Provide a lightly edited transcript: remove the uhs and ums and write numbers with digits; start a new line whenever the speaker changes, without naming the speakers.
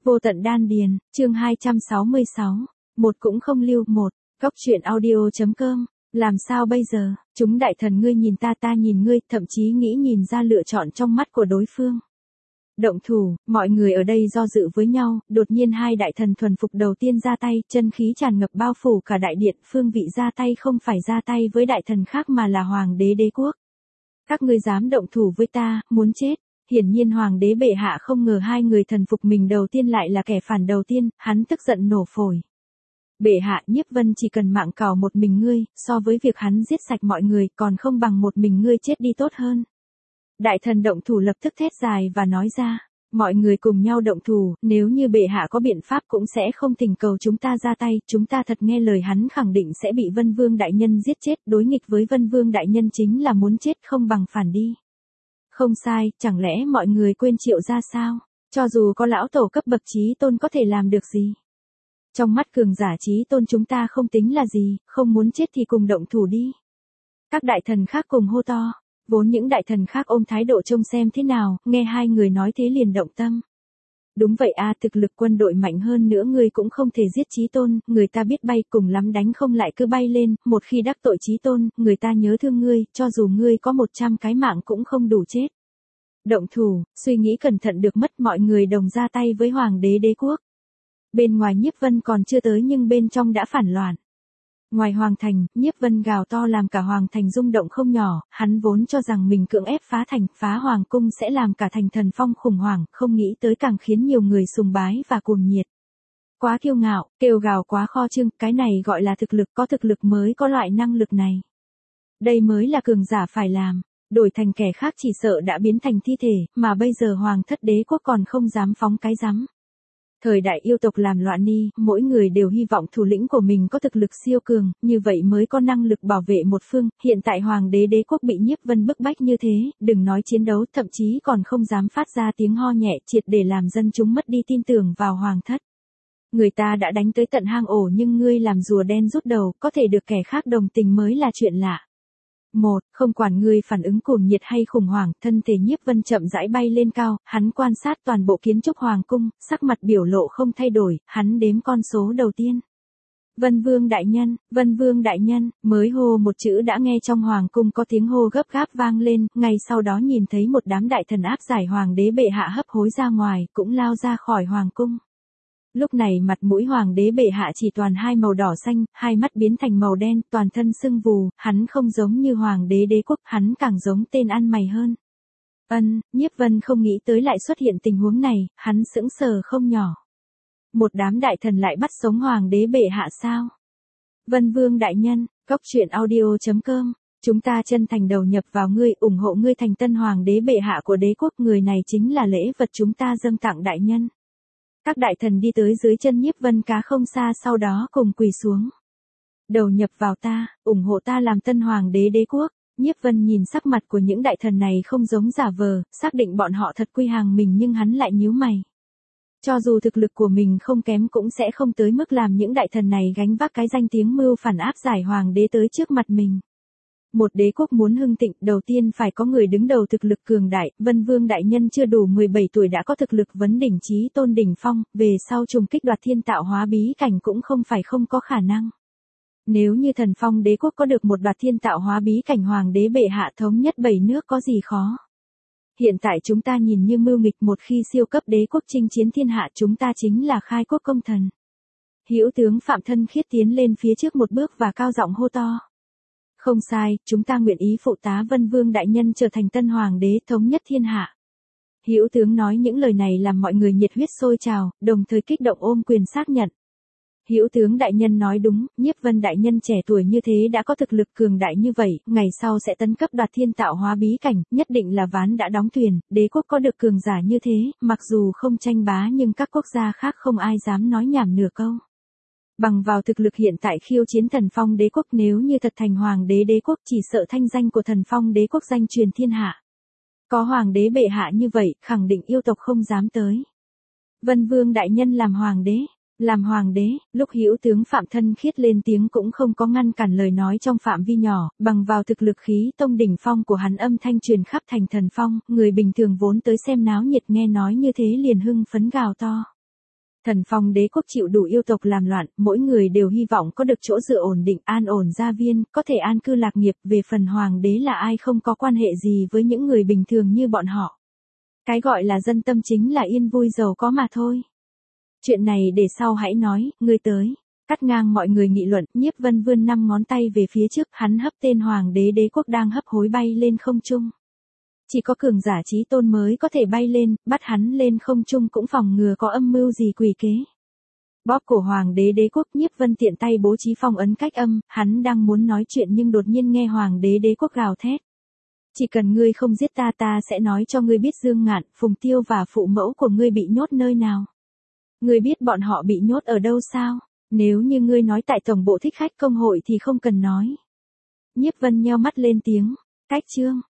Vô tận đan điền, chương 266. Một cũng không lưu một. Góc truyện audio.com. Làm sao bây giờ? Chúng đại thần ngươi nhìn ta, ta nhìn ngươi, thậm chí nghĩ nhìn ra lựa chọn trong mắt của đối phương. Động thủ, mọi người ở đây do dự với nhau, đột nhiên hai đại thần thuần phục đầu tiên ra tay, chân khí tràn ngập bao phủ cả đại điện, phương vị ra tay không phải ra tay với đại thần khác mà là hoàng đế đế quốc. Các ngươi dám động thủ với ta, muốn chết. Hiển nhiên hoàng đế bệ hạ không ngờ hai người thần phục mình đầu tiên lại là kẻ phản đầu tiên, hắn tức giận nổ phổi. Bệ hạ, Nhiếp Vân chỉ cần mạng cào một mình ngươi, so với việc hắn giết sạch mọi người còn không bằng một mình ngươi chết đi tốt hơn. Đại thần động thủ lập tức thét dài và nói ra, mọi người cùng nhau động thủ, nếu như bệ hạ có biện pháp cũng sẽ không thỉnh cầu chúng ta ra tay, chúng ta thật nghe lời hắn khẳng định sẽ bị Vân Vương đại nhân giết chết, đối nghịch với Vân Vương đại nhân chính là muốn chết không bằng phản đi. Không sai, chẳng lẽ mọi người quên Triệu gia sao? Cho dù có lão tổ cấp bậc chí tôn có thể làm được gì? Trong mắt cường giả chí tôn chúng ta không tính là gì, không muốn chết thì cùng động thủ đi. Các đại thần khác cùng hô to, vốn những đại thần khác ôm thái độ trông xem thế nào, nghe hai người nói thế liền động tâm. Đúng vậy a, thực lực quân đội mạnh hơn nữa ngươi cũng không thể giết chí tôn, người ta biết bay cùng lắm đánh không lại cứ bay lên, một khi đắc tội chí tôn, người ta nhớ thương ngươi, cho dù ngươi có 100 cái mạng cũng không đủ chết. Động thủ, suy nghĩ cẩn thận được mất, mọi người đồng ra tay với hoàng đế đế quốc. Bên ngoài Nhiếp Vân còn chưa tới nhưng bên trong đã phản loạn. Ngoài hoàng thành, Nhiếp Vân gào to làm cả hoàng thành rung động không nhỏ, hắn vốn cho rằng mình cưỡng ép phá thành, phá hoàng cung sẽ làm cả thành thần phong khủng hoảng, không nghĩ tới càng khiến nhiều người sùng bái và cuồng nhiệt. Quá kiêu ngạo, kêu gào quá kho trương, cái này gọi là thực lực, có thực lực mới có loại năng lực này. Đây mới là cường giả phải làm, đổi thành kẻ khác chỉ sợ đã biến thành thi thể, mà bây giờ hoàng thất đế quốc còn không dám phóng cái rắm. Thời đại yêu tộc làm loạn ni, mỗi người đều hy vọng thủ lĩnh của mình có thực lực siêu cường, như vậy mới có năng lực bảo vệ một phương, hiện tại hoàng đế đế quốc bị Nhiếp Vân bức bách như thế, đừng nói chiến đấu, thậm chí còn không dám phát ra tiếng ho nhẹ, triệt để làm dân chúng mất đi tin tưởng vào hoàng thất. Người ta đã đánh tới tận hang ổ nhưng ngươi làm rùa đen rút đầu, có thể được kẻ khác đồng tình mới là chuyện lạ. Không quản ngươi phản ứng cuồng nhiệt hay khủng hoảng, thân thể Nhiếp Vân chậm rãi bay lên cao, hắn quan sát toàn bộ kiến trúc hoàng cung, sắc mặt biểu lộ không thay đổi, hắn đếm con số đầu tiên. Vân Vương đại nhân, mới hô một chữ đã nghe trong hoàng cung có tiếng hô gấp gáp vang lên, ngay sau đó nhìn thấy một đám đại thần áp giải hoàng đế bệ hạ hấp hối ra ngoài, cũng lao ra khỏi hoàng cung. Lúc này mặt mũi hoàng đế bệ hạ chỉ toàn hai màu đỏ xanh, hai mắt biến thành màu đen, toàn thân sưng vù, hắn không giống như hoàng đế đế quốc, hắn càng giống tên ăn mày hơn. Nhiếp Vân không nghĩ tới lại xuất hiện tình huống này, hắn sững sờ không nhỏ. Một đám đại thần lại bắt sống hoàng đế bệ hạ sao? Vân Vương đại nhân, góc truyện audio.com. Chúng ta chân thành đầu nhập vào ngươi, ủng hộ ngươi thành tân hoàng đế bệ hạ của đế quốc, người này chính là lễ vật chúng ta dâng tặng đại nhân. Các đại thần đi tới dưới chân Nhiếp Vân cá không xa sau đó cùng quỳ xuống. Đầu nhập vào ta, ủng hộ ta làm tân hoàng đế đế quốc. Nhiếp Vân nhìn sắc mặt của những đại thần này không giống giả vờ, xác định bọn họ thật quy hàng mình nhưng hắn lại nhíu mày. Cho dù thực lực của mình không kém cũng sẽ không tới mức làm những đại thần này gánh vác cái danh tiếng mưu phản áp giải hoàng đế tới trước mặt mình. Một đế quốc muốn hưng thịnh, đầu tiên phải có người đứng đầu thực lực cường đại, Vân Vương đại nhân chưa đủ 17 tuổi đã có thực lực vấn đỉnh chí tôn đỉnh phong, về sau trùng kích đoạt thiên tạo hóa bí cảnh cũng không phải không có khả năng. Nếu như thần phong đế quốc có được một đoạt thiên tạo hóa bí cảnh hoàng đế bệ hạ thống nhất 7 nước có gì khó. Hiện tại chúng ta nhìn như mưu nghịch, một khi siêu cấp đế quốc chinh chiến thiên hạ chúng ta chính là khai quốc công thần. Hữu tướng Phạm Thân Khiết tiến lên phía trước một bước và cao giọng hô to. Không sai, chúng ta nguyện ý phụ tá Vân Vương đại nhân trở thành tân hoàng đế thống nhất thiên hạ. Hữu tướng nói những lời này làm mọi người nhiệt huyết sôi trào, đồng thời kích động ôm quyền xác nhận. Hữu tướng đại nhân nói đúng, Nhiếp Vân đại nhân trẻ tuổi như thế đã có thực lực cường đại như vậy, ngày sau sẽ tấn cấp đoạt thiên tạo hóa bí cảnh, nhất định là ván đã đóng thuyền, đế quốc có được cường giả như thế, mặc dù không tranh bá nhưng các quốc gia khác không ai dám nói nhảm nửa câu. Bằng vào thực lực hiện tại khiêu chiến thần phong đế quốc, nếu như thật thành hoàng đế đế quốc chỉ sợ thanh danh của thần phong đế quốc danh truyền thiên hạ. Có hoàng đế bệ hạ như vậy, khẳng định yêu tộc không dám tới. Vân Vương đại nhân làm hoàng đế, lúc Hữu tướng Phạm Thân Khiết lên tiếng cũng không có ngăn cản lời nói trong phạm vi nhỏ, bằng vào thực lực khí tông đỉnh phong của hắn âm thanh truyền khắp thành thần phong, người bình thường vốn tới xem náo nhiệt nghe nói như thế liền hưng phấn gào to. Thần Phong đế quốc chịu đủ yêu tộc làm loạn, mỗi người đều hy vọng có được chỗ dựa ổn định, an ổn gia viên, có thể an cư lạc nghiệp, về phần hoàng đế là ai không có quan hệ gì với những người bình thường như bọn họ. Cái gọi là dân tâm chính là yên vui giàu có mà thôi. Chuyện này để sau hãy nói, ngươi tới. Cắt ngang mọi người nghị luận, Nhiếp Vân vươn 5 ngón tay về phía trước, hắn hấp tên hoàng đế đế quốc đang hấp hối bay lên không trung. Chỉ có cường giả chí tôn mới có thể bay lên, bắt hắn lên không trung cũng phòng ngừa có âm mưu gì quỷ kế. Bóp cổ hoàng đế đế quốc, Nhiếp Vân tiện tay bố trí phong ấn cách âm, hắn đang muốn nói chuyện nhưng đột nhiên nghe hoàng đế đế quốc gào thét. Chỉ cần ngươi không giết ta, ta sẽ nói cho ngươi biết Dương Ngạn, Phùng Tiêu và phụ mẫu của ngươi bị nhốt nơi nào. Ngươi biết bọn họ bị nhốt ở đâu sao? Nếu như ngươi nói tại tổng bộ thích khách công hội thì không cần nói. Nhiếp Vân nheo mắt lên tiếng. Cách chương.